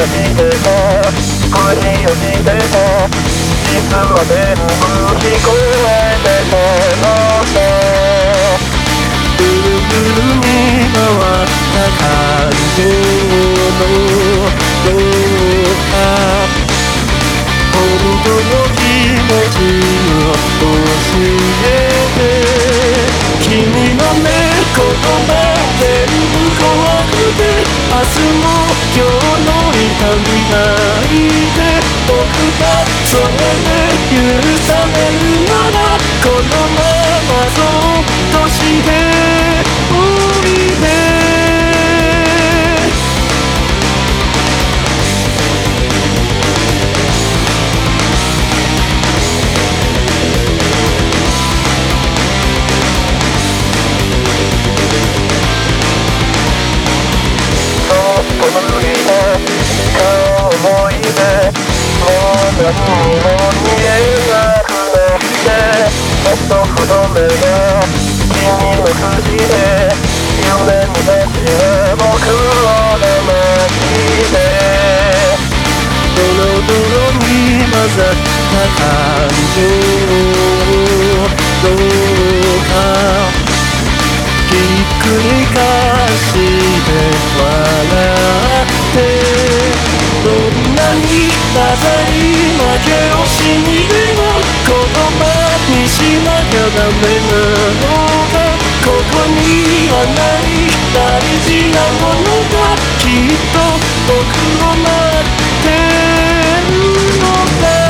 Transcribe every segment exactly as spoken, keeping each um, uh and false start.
してた恋をしてた実は全部聞こえてたのさぐるぐるに回った感情のどうか本当の気持ちを教えて君のね言葉全部怖くて明日も今日の痛みないで僕がそれで許されるならこのままそっとしておいでこの振りの思い出もう何にも見えなくなってもっと不透明な君の口で夢になって僕を騙してドロドロに混ざった感情どうかひっくり返して笑ってどんなにダサい負け惜しみでも言葉にしなきゃダメなのだここにはない大事なものがきっと僕を待ってるのだ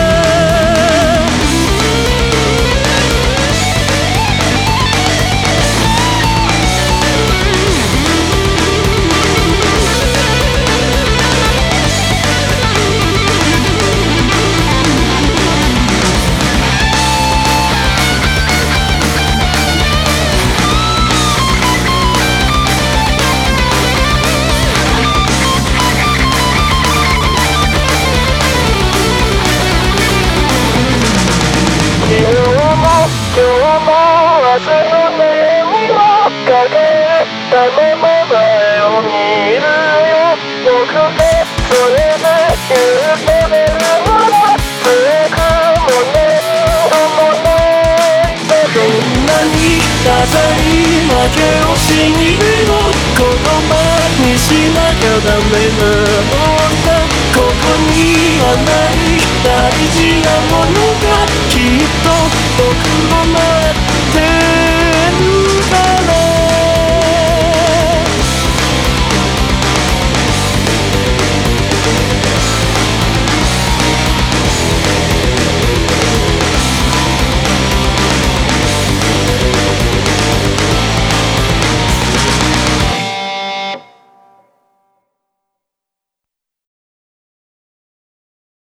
今日も明日の悩みを抱えたまま前を見るよ僕がそれで許されるなら強くもなんともないどんなにダサい負け惜しみでも言葉にしなきゃダメなのだここにはない大事なものが